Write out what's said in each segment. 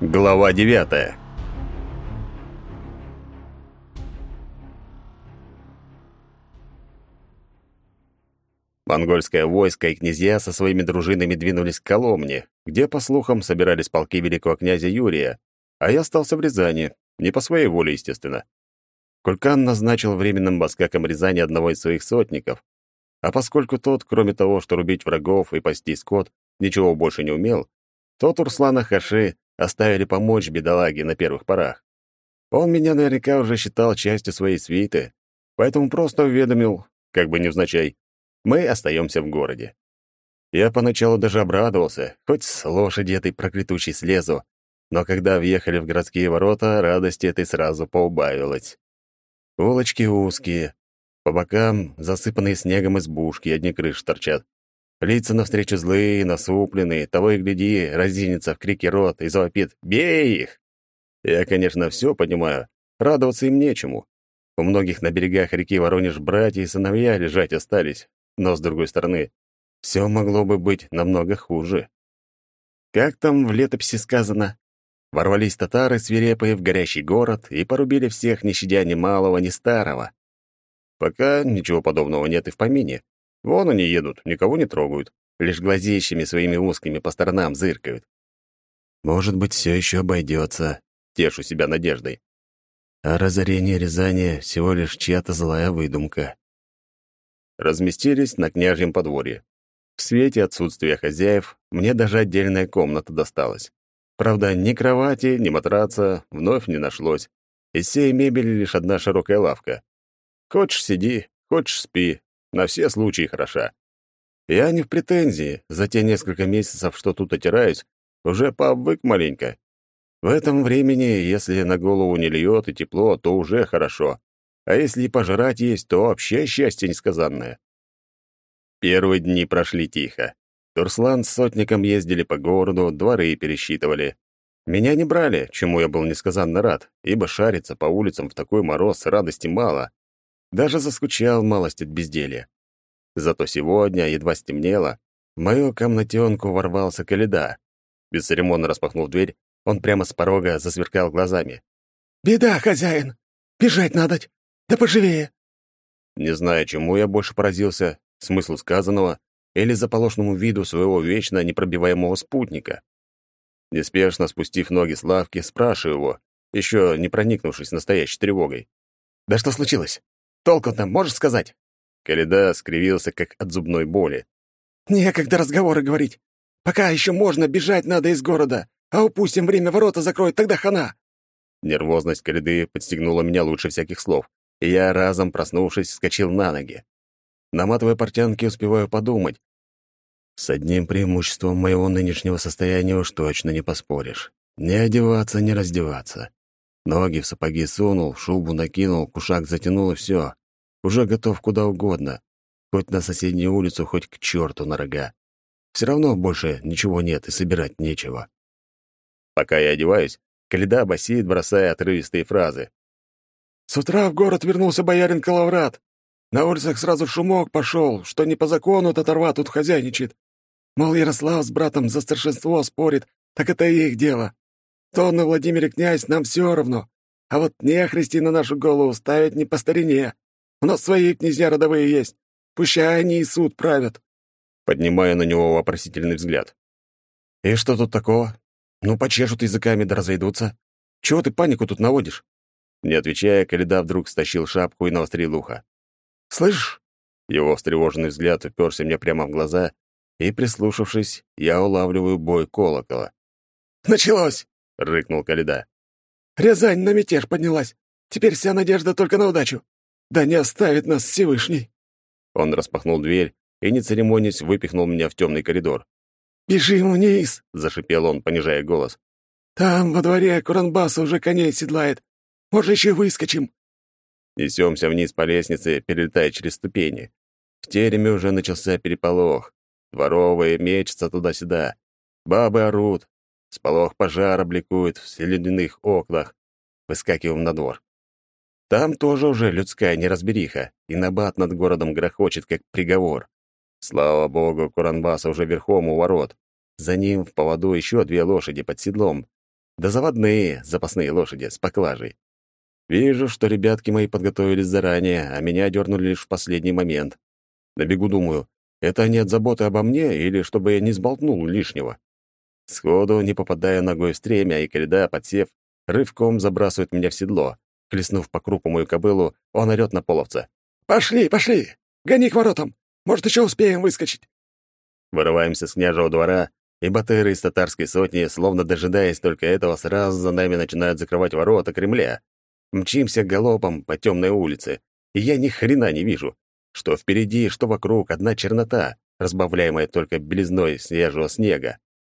Глава 9. Монгольское войско и князья со своими дружинами двинулись к Коломне, где, по слухам, собирались полки великого князя Юрия, а я остался в Рязани, не по своей воле, естественно. Кулькан назначил временным баскаком Рязани одного из своих сотников, а поскольку тот, кроме того, что рубить врагов и пасти скот, ничего больше не умел, то Турслана Хаши оставили помочь бедолаге на первых порах. Он меня наверняка уже считал частью своей свиты, поэтому просто уведомил, как бы невзначай, мы остаемся в городе. Я поначалу даже обрадовался, хоть с лошади этой проклятущей слезу, но когда въехали в городские ворота, радости этой сразу поубавилось. Улочки узкие, по бокам засыпанные снегом избушки, одни крыши торчат. Лица навстречу злые, насупленные, того и гляди, разинется в крике рот и завопит «Бей их!». Я, конечно, все понимаю, радоваться им нечему. У многих на берегах реки Воронеж братья и сыновья лежать остались, но, с другой стороны, все могло бы быть намного хуже. Как там в летописи сказано? Ворвались татары свирепые в горящий город и порубили всех, не щадя ни малого, ни старого. Пока ничего подобного нет и в помине. Вон они едут, никого не трогают, лишь глазищами своими узкими по сторонам зыркают. Может быть, все еще обойдется, тешу себя надеждой. А разорение Рязани — всего лишь чья-то злая выдумка. Разместились на княжьем подворье. В свете отсутствия хозяев мне даже отдельная комната досталась. Правда, ни кровати, ни матраца вновь не нашлось. Из всей мебели лишь одна широкая лавка. Хочешь — сиди, хочешь — спи. На все случаи хороша. Я не в претензии. За те несколько месяцев, что тут отираюсь, уже пообвык маленько. В этом времени, если на голову не льет и тепло, то уже хорошо. А если и пожрать есть, то вообще счастье несказанное. Первые дни прошли тихо. Турслан с сотником ездили по городу, дворы пересчитывали. Меня не брали, чему я был несказанно рад, ибо шариться по улицам в такой мороз радости мало. Даже заскучал малость от безделья. Зато сегодня, едва стемнело, в мою комнатенку ворвался Коляда. Бесцеремонно распахнув дверь, он прямо с порога засверкал глазами. «Беда, хозяин! Бежать надо! Да поживее!» Не знаю, чему я больше поразился, смыслу сказанного или заполошному виду своего вечно непробиваемого спутника. Неспешно спустив ноги с лавки, спрашиваю его, еще не проникнувшись настоящей тревогой. «Да что случилось? Толку-то можешь сказать?» Коляда скривился, как от зубной боли. «Некогда разговоры говорить. Пока еще можно, бежать надо из города. А упустим время, ворота закроют, тогда хана!» Нервозность Коляды подстегнула меня лучше всяких слов, и я, разом проснувшись, вскочил на ноги. Наматывая портянки, успеваю подумать. С одним преимуществом моего нынешнего состояния уж точно не поспоришь. Не одеваться, не раздеваться. Ноги в сапоги сунул, шубу накинул, кушак затянул, и все. Уже готов куда угодно. Хоть на соседнюю улицу, хоть к черту на рога. Все равно больше ничего нет и собирать нечего. Пока я одеваюсь, Коляда басит, бросая отрывистые фразы. «С утра в город вернулся боярин Калаврат. На улицах сразу шумок пошел, что не по закону татарва тут хозяйничает. Мол, Ярослав с братом за старшинство спорит, так это их дело. То он на Владимире князь, нам все равно. А вот нехристи на нашу голову ставят не по старине. У нас свои князья родовые есть. Пущай они и суд правят». Поднимаю на него вопросительный взгляд. «И что тут такого? Ну, почешут языками да разойдутся. Чего ты панику тут наводишь?» Не отвечая, Коляда вдруг стащил шапку и навострил ухо. «Слышишь?» Его встревоженный взгляд уперся мне прямо в глаза, и, прислушавшись, я улавливаю бой колокола. «Началось!» — рыкнул Коляда. «Рязань на мятеж поднялась. Теперь вся надежда только на удачу. Да не оставит нас Всевышний!» Он распахнул дверь и, не церемонясь, выпихнул меня в темный коридор. «Бежим вниз!» — зашипел он, понижая голос. «Там, во дворе, Куранбаса уже коней седлает. Может, еще выскочим?» Несемся вниз по лестнице, перелетая через ступени. В тереме уже начался переполох. Дворовые мечутся туда-сюда. Бабы орут. Сполох пожара бликует в ледяных окнах. Выскакиваем на двор. Там тоже уже людская неразбериха, и набат над городом грохочет, как приговор. Слава богу, Куранбаса уже верхом у ворот. За ним в поводу еще 2 лошади под седлом. да заводные запасные лошади с поклажей. Вижу, что ребятки мои подготовились заранее, а меня дернули лишь в последний момент. На бегу думаю, это они от заботы обо мне или чтобы я не сболтнул лишнего? Сходу не попадая ногой в стремя, и Коляда, подсев, рывком забрасывает меня в седло. Хлестнув по крупу мою кобылу, он орёт на половца. «Пошли, пошли! Гони к воротам! Может, еще успеем выскочить!» Вырываемся с княжего двора, и батыры из татарской сотни, словно дожидаясь только этого, сразу за нами начинают закрывать ворота Кремля. Мчимся галопом по темной улице, и я ни хрена не вижу. Что впереди, что вокруг, одна чернота, разбавляемая только белизной свежего снега.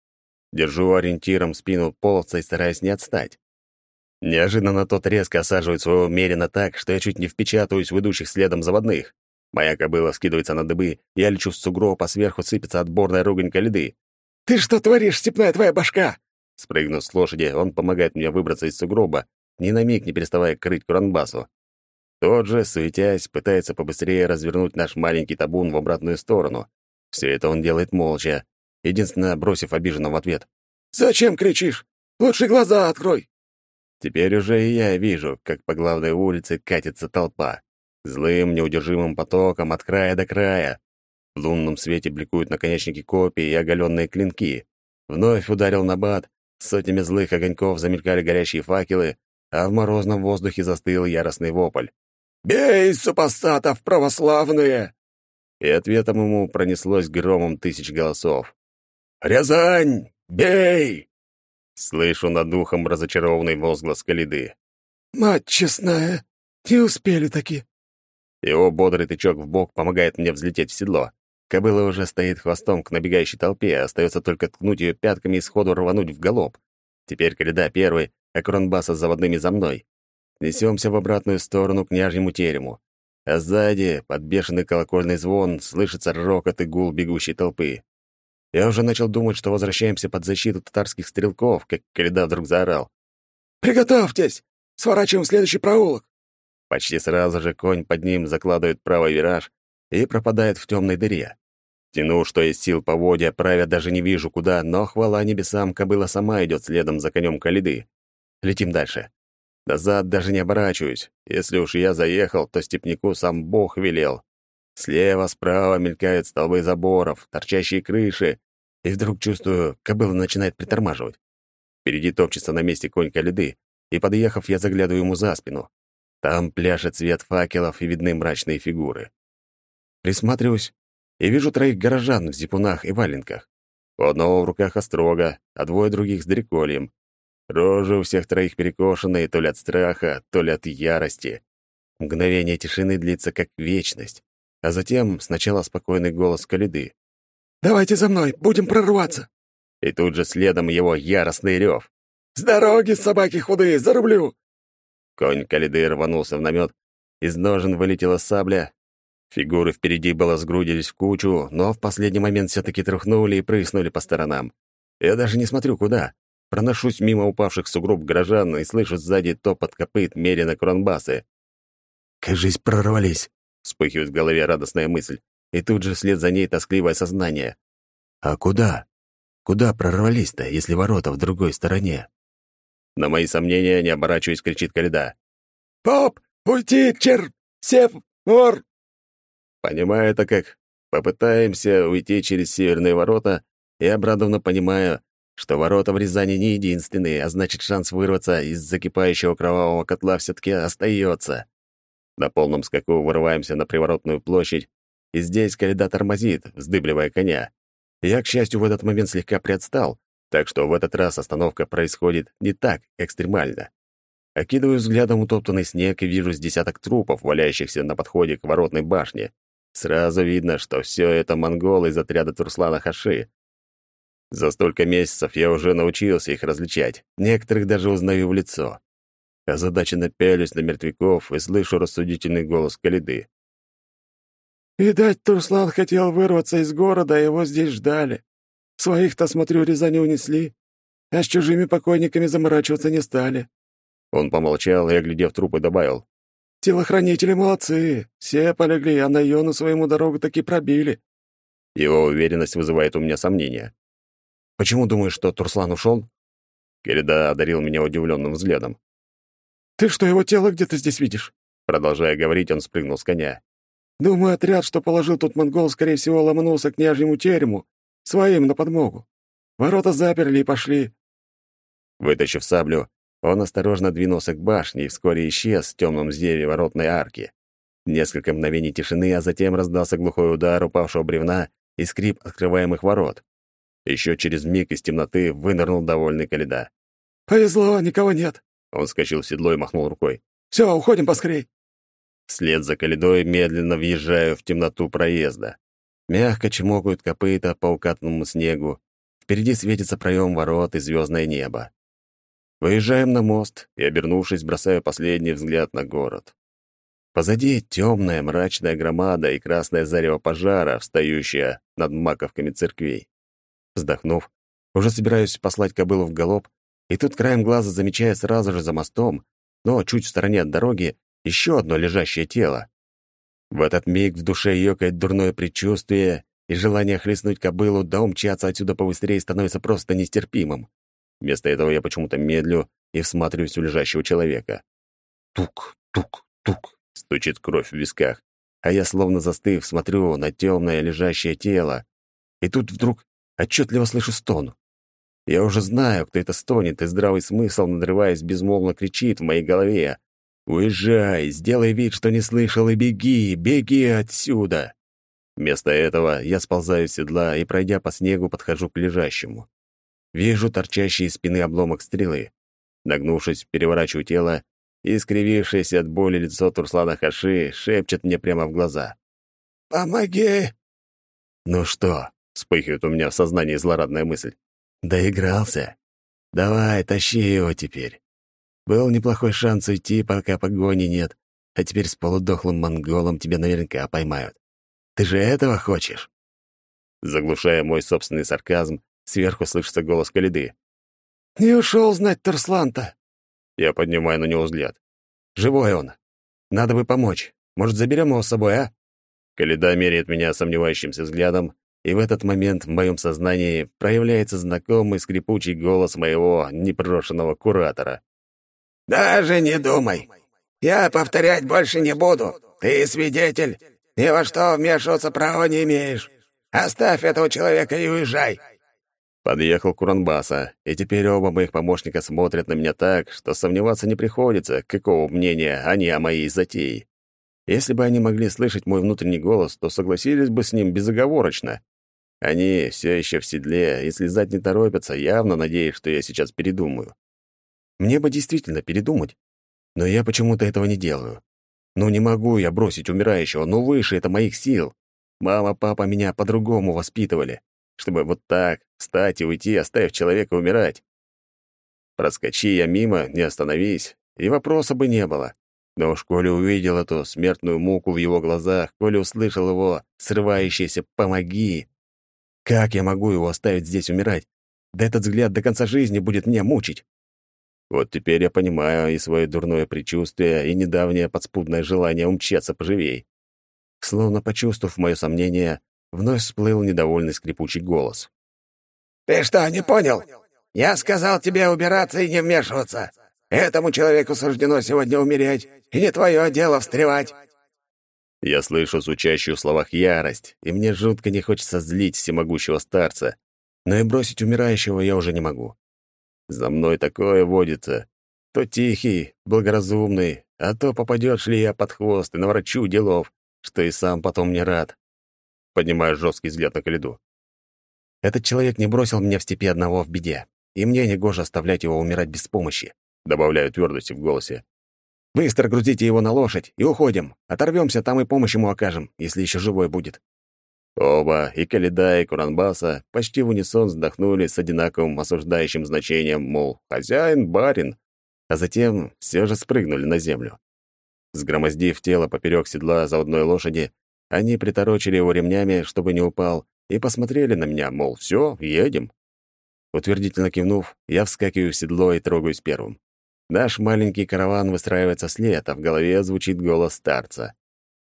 Держу ориентиром спину половца и стараюсь не отстать. Неожиданно тот резко осаживает своего мерина так, что я чуть не впечатываюсь в идущих следом заводных. Моя кобыла вскидывается на дыбы, я лечу в сугроб, а сверху сыпется отборная ругань Коляды. «Ты что творишь, степная твоя башка?» Спрыгнув с лошади, он помогает мне выбраться из сугроба, ни на миг не переставая крыть Куранбасу. Тот же, суетясь, пытается побыстрее развернуть наш маленький табун в обратную сторону. Все это он делает молча, единственно бросив обиженно в ответ. «Зачем кричишь? Лучше глаза открой!» Теперь уже и я вижу, как по главной улице катится толпа. Злым, неудержимым потоком от края до края. В лунном свете бликуют наконечники копий и оголенные клинки. Вновь ударил набат, сотнями злых огоньков замелькали горящие факелы, а в морозном воздухе застыл яростный вопль. «Бей, супостатов православные!» И ответом ему пронеслось громом тысяч голосов. «Рязань, бей!» Слышу над ухом разочарованный возглас Коляды. «Мать честная, не успели таки!» Его бодрый тычок в бок помогает мне взлететь в седло. Кобыла уже стоит хвостом к набегающей толпе, остается только ткнуть ее пятками и сходу рвануть в галоп. Теперь Коляда первый, а Кронбаса с заводными за мной. Несемся в обратную сторону к княжьему терему. А сзади, под бешеный колокольный звон, слышится рокот и гул бегущей толпы. Я уже начал думать, что возвращаемся под защиту татарских стрелков, как Коляда вдруг заорал. «Приготовьтесь! Сворачиваем в следующий проулок!» Почти сразу же конь под ним закладывает правый вираж и пропадает в темной дыре. Тяну, что есть сил поводья, правя даже не вижу куда, но, хвала небесам, кобыла сама идет следом за конем Коляды. Летим дальше. Назад даже не оборачиваюсь. Если уж я заехал, то степняку сам Бог велел. Слева, справа мелькают столбы заборов, торчащие крыши, и вдруг чувствую, кобыла начинает притормаживать. Впереди топчется на месте конь Коляды, и, подъехав, я заглядываю ему за спину. Там пляшет свет факелов и видны мрачные фигуры. Присматриваюсь и вижу троих горожан в зипунах и валенках. У одного в руках острога, а двое других с дрекольем. Рожи у всех троих перекошенные то ли от страха, то ли от ярости. Мгновение тишины длится как вечность, а затем сначала спокойный голос Коляды. «Давайте за мной, будем прорваться!» И тут же следом его яростный рев. «С дороги, собаки худые, зарублю!» Конь Коляды рванулся в намет, из ножен вылетела сабля. Фигуры впереди было сгрудились в кучу, но в последний момент все-таки тряхнули и прыснули по сторонам. Я даже не смотрю куда. Проношусь мимо упавших в сугроб горожан и слышу сзади топот копыт мерина Кронбасы. «Кажись, прорвались!» — вспыхивает в голове радостная мысль, и тут же вслед за ней тоскливое сознание. «А куда? Куда прорвались-то, если ворота в другой стороне?» На мои сомнения, не оборачиваясь, кричит Коляда. «Поп, уйти, мор!» Понимаю это как. Попытаемся уйти через северные ворота, и обрадованно понимаю, что ворота в Рязани не единственные, а значит, шанс вырваться из закипающего кровавого котла все-таки остается. На полном скаку вырываемся на Приворотную площадь, и здесь Коляда тормозит, вздыбливая коня. Я, к счастью, в этот момент слегка приотстал, так что в этот раз остановка происходит не так экстремально. Окидываю взглядом утоптанный снег и вижу с десяток трупов, валяющихся на подходе к воротной башне. Сразу видно, что все это монголы из отряда Турслана Хаши. За столько месяцев я уже научился их различать, некоторых даже узнаю в лицо. Озадаченно пялюсь на мертвяков и слышу рассудительный голос Коляды. «Видать, Турслан хотел вырваться из города, а его здесь ждали. Своих-то, смотрю, Рязани унесли, а с чужими покойниками заморачиваться не стали». Он помолчал и, оглядев трупы, добавил. «Телохранители молодцы, все полегли, а на Йону своему дорогу таки пробили». Его уверенность вызывает у меня сомнения. «Почему думаешь, что Турслан ушел?» Коляда одарил меня удивленным взглядом. «Ты что, его тело где-то здесь видишь?» Продолжая говорить, он спрыгнул с коня. «Думаю, отряд, что положил тут монгол, скорее всего, ломанулся к княжьему терему, своим на подмогу. Ворота заперли и пошли». Вытащив саблю, он осторожно двинулся к башне и вскоре исчез в темном зеве воротной арки. Несколько мгновений тишины, а затем раздался глухой удар упавшего бревна и скрип открываемых ворот. Еще через миг из темноты вынырнул довольный Коляда. «Повезло, никого нет». Он вскочил в седло и махнул рукой. «Все, уходим поскорей». Вслед за Колядой медленно въезжаю в темноту проезда. Мягко чмокают копыта по укатанному снегу. Впереди светится проем ворот и звездное небо. Выезжаем на мост и, обернувшись, бросаю последний взгляд на город. Позади темная мрачная громада и красное зарево пожара, встающее над маковками церквей. Вздохнув, уже собираюсь послать кобылу в галоп, и тут краем глаза замечаю сразу же за мостом, но чуть в стороне от дороги, еще одно лежащее тело. В этот миг в душе ёкает дурное предчувствие, и желание хлестнуть кобылу да умчаться отсюда побыстрее становится просто нестерпимым. Вместо этого я почему-то медлю и всматриваюсь в лежащего человека. Тук, тук, тук, стучит кровь в висках, а я, словно застыв, смотрю на темное лежащее тело, и тут вдруг отчетливо слышу стон. Я уже знаю, кто это стонет, и здравый смысл, надрываясь, безмолвно кричит в моей голове: «Уезжай, сделай вид, что не слышал, и беги, беги отсюда!» Вместо этого я сползаю с седла и, пройдя по снегу, подхожу к лежащему. Вижу торчащий из спины обломок стрелы. Нагнувшись, переворачиваю тело, и искривившееся от боли лицо Турслана Хаши шепчет мне прямо в глаза: «Помоги!» «Ну что?» — вспыхивает у меня в сознании злорадная мысль. «Доигрался? Давай, тащи его теперь. Был неплохой шанс уйти, пока погони нет, а теперь с полудохлым монголом тебя наверняка поймают. Ты же этого хочешь?» Заглушая мой собственный сарказм, сверху слышится голос Коляды. «Не ушел знать Турслан-то!» Я поднимаю на него взгляд. «Живой он. Надо бы помочь. Может, заберем его с собой, а?» Коляда меряет меня сомневающимся взглядом, и в этот момент в моем сознании проявляется знакомый скрипучий голос моего непрошенного куратора. «Даже не думай. Я повторять больше не буду. Ты свидетель. Ни во что вмешиваться права не имеешь. Оставь этого человека и уезжай». Подъехал Куранбаса, и теперь оба моих помощника смотрят на меня так, что сомневаться не приходится, какого мнения они о моей затее. Если бы они могли слышать мой внутренний голос, то согласились бы с ним безоговорочно. Они все еще в седле и слезать не торопятся, явно надеясь, что я сейчас передумаю. Мне бы действительно передумать, но я почему-то этого не делаю. Ну не могу я бросить умирающего, но выше это моих сил. Мама, папа меня по-другому воспитывали, чтобы вот так встать и уйти, оставив человека умирать. Проскочи я мимо, не остановись, и вопроса бы не было. Но уж коли увидел эту смертную муку в его глазах, коли услышал его срывающееся «помоги», как я могу его оставить здесь умирать? Да этот взгляд до конца жизни будет меня мучить. Вот теперь я понимаю и свое дурное предчувствие, и недавнее подспудное желание умчаться поживей. Словно почувствовав мое сомнение, вновь всплыл недовольный скрипучий голос. «Ты что, не понял? Я сказал тебе убираться и не вмешиваться. Этому человеку суждено сегодня умереть, и не твое дело встревать». Я слышу звучащую в словах ярость, и мне жутко не хочется злить всемогущего старца, но и бросить умирающего я уже не могу. За мной такое водится. То тихий, благоразумный, а то попадешь ли я под хвост и наворочу делов, что и сам потом не рад. Поднимаю жесткий взгляд на Коляду. Этот человек не бросил меня в степи одного в беде, и мне негоже оставлять его умирать без помощи, добавляю твердости в голосе. Быстро грузите его на лошадь и уходим. Оторвемся, там и помощь ему окажем, если еще живой будет. Оба, и Коляда, и Куранбаса, почти в унисон вздохнули с одинаковым осуждающим значением, мол, хозяин, барин, а затем все же спрыгнули на землю. Сгромоздив тело поперек седла заводной лошади, они приторочили его ремнями, чтобы не упал, и посмотрели на меня, мол, все, едем. Утвердительно кивнув, я вскакиваю в седло и трогаюсь первым. Наш маленький караван выстраивается вслед, а в голове звучит голос старца.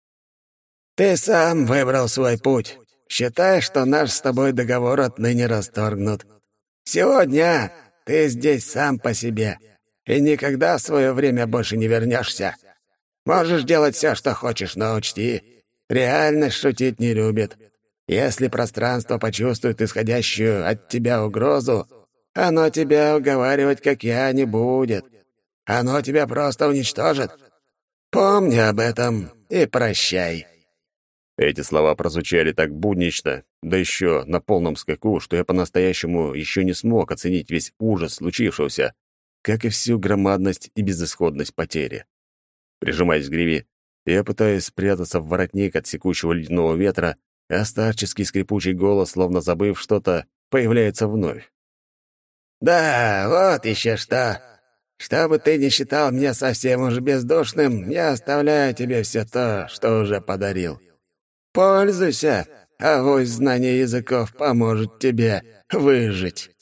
«Ты сам выбрал свой путь. Считай, что наш с тобой договор отныне расторгнут. Сегодня ты здесь сам по себе и никогда в свое время больше не вернешься. Можешь делать все, что хочешь, но учти, реальность шутить не любит. Если пространство почувствует исходящую от тебя угрозу, оно тебя уговаривать, как я, не будет. Оно тебя просто уничтожит. Помни об этом и прощай». Эти слова прозвучали так буднично, да еще на полном скаку, что я по-настоящему еще не смог оценить весь ужас случившегося, как и всю громадность и безысходность потери. Прижимаясь к гриве, я пытаюсь спрятаться в воротник от секущего ледяного ветра, а старческий скрипучий голос, словно забыв что-то, появляется вновь. «Да, вот еще что. Чтобы ты не считал меня совсем уж бездушным, я оставляю тебе все то, что уже подарил. Пользуйся, авось знание языков поможет тебе выжить».